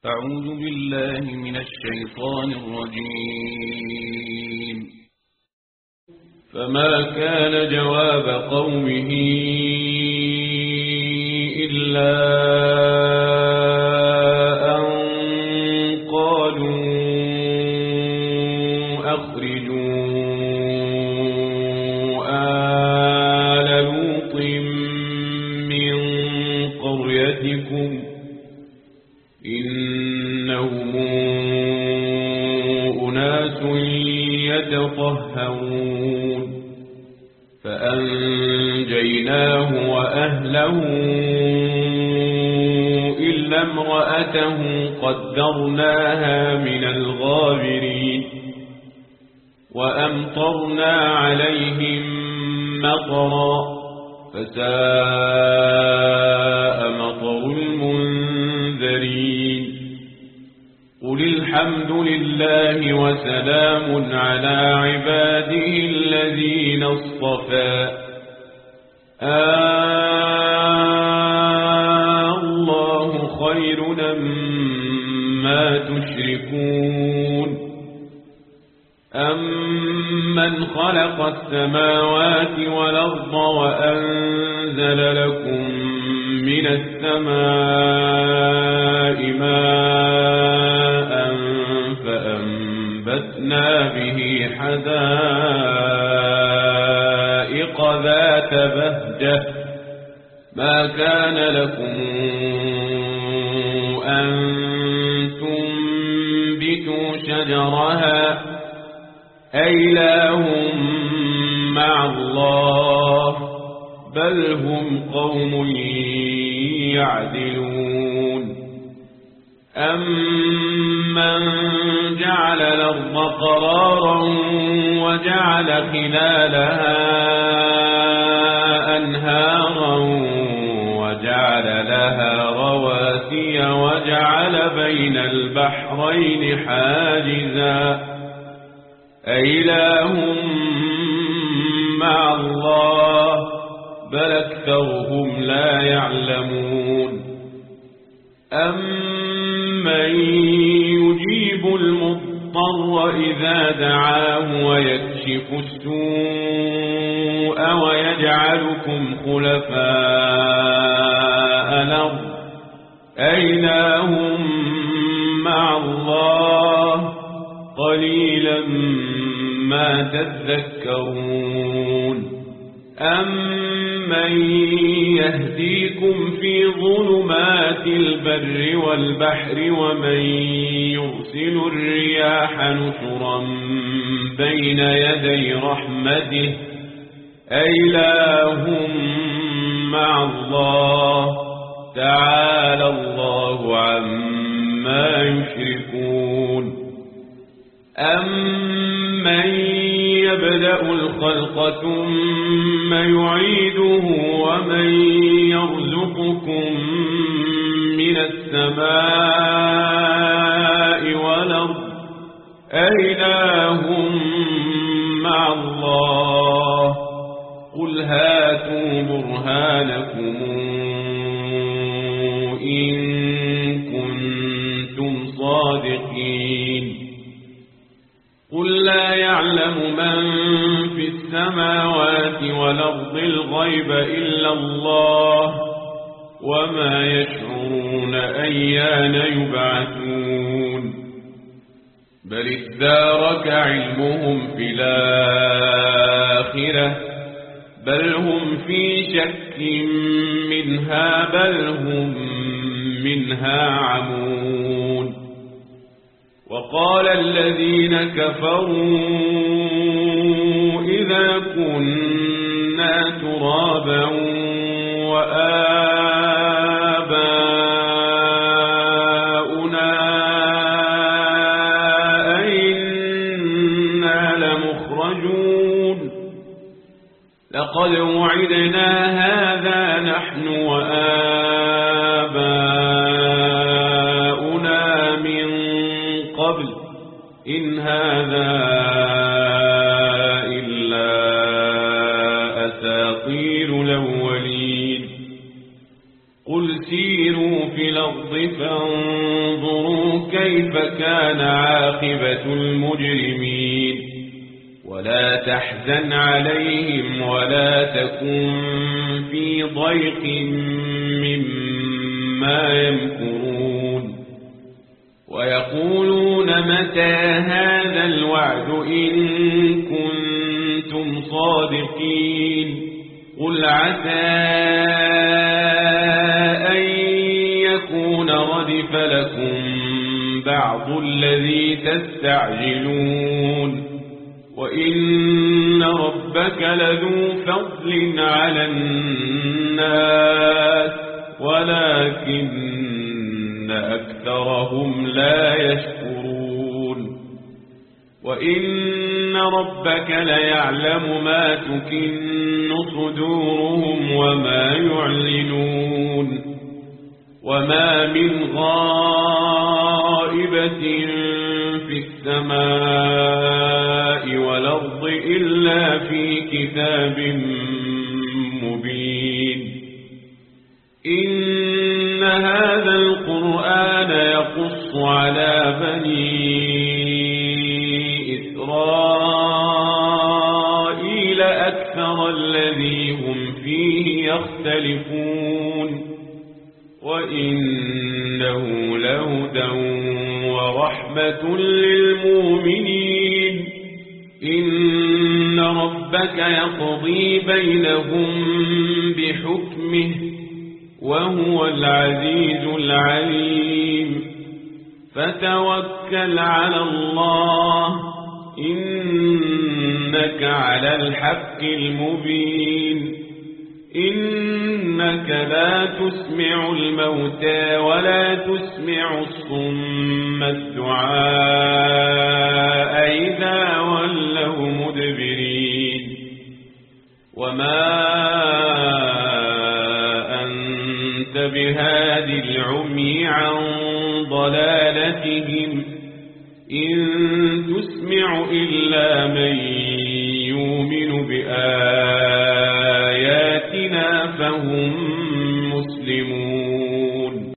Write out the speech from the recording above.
أعوذ بالله من الشيطان الرجيم. فما كان جواب قومه إلا أن قالوا أخرجوا آل لوط من قريتكم إنهم أناس يتطهرون. فأنجيناه وأهله إلا امرأته قدرناها من الغابرين. وأمطرنا عليهم مطرا فساء مطر المنذرين. قل الحمد لله وسلام على عباده الذين اصطفى الله خير أما تشركون. أمن خلق السماوات والأرض وأنزل لكم من السماء ماء فأنبتنا به حدائق ذات بهجة ما كان لكم أن تنبتوا شجرها أإله مع الله بل هم قوم يعدلون. أمن جعل الأرض قرارا وجعل خلالها أنهارا وجعل لها رواسي وجعل بين البحرين حاجزا أإله مع الله بل أكثرهم لا يعلمون. أمن يجيب المضطر إذا دعاه ويكشف السوء ويجعلكم خلفاء الأرض أإله مع الله قليلا ما تذكرون. أمن يهديكم في ظلمات البر والبحر ومن يرسل الرياح نشرا بين يدي رحمته أإله مع الله تعالى الله عما يشركون. أمن يبدأ الخلق ثم يعيده ومن يرزقكم من السماء والأرض أإله مع الله قل هاتوا برهانكم إن كنتم صادقين. قل لا يعلم من في السماوات والأرض الغيب إلا الله وما يشعرون أيان يبعثون. بل ادارك علمهم في الآخرة بل هم في شك منها بل هم منها عمون. وقال الذين كفروا إذا كنا ترابا وآباؤنا أئنا لمخرجون. لقد وعدنا هذا نحن وآباؤنا من قبل إن هذا إلا أساطير الأولين. قل سيروا في الأرض فانظروا كيف كان عاقبة المجرمين ولا تحزن عليهم ولا تكن في ضيق مما يمكرون ويقولون متى هذا الوعد إن كنتم صادقين قل عسى أن يكون ردف لكم بعض الذي تستعجلون وإن ربك لذو فضل على الناس ولكن أكثرهم لا يشكرون وإن ربك ليعلم ما تكن صدورهم وما يعلنون وما من غائبة في السماء والأرض إلا في كتاب مبين إن هذا القرآن يقص على بني إسرائيل أكثر الذي هم فيه يختلفون وإنه لهدى ورحمة للمؤمنين إن ربك يقضي بينهم بحكمه وهو العزيز العليم فتوكل على الله إنك على الحق المبين إنك لا تسمع الموتى ولا تسمع الصم الدعاء إذا ولوا مدبرين وما أنت بهاد العمي عن ضلالتهم إن تسمع إلا من يؤمن بآياتنا فهم مسلمون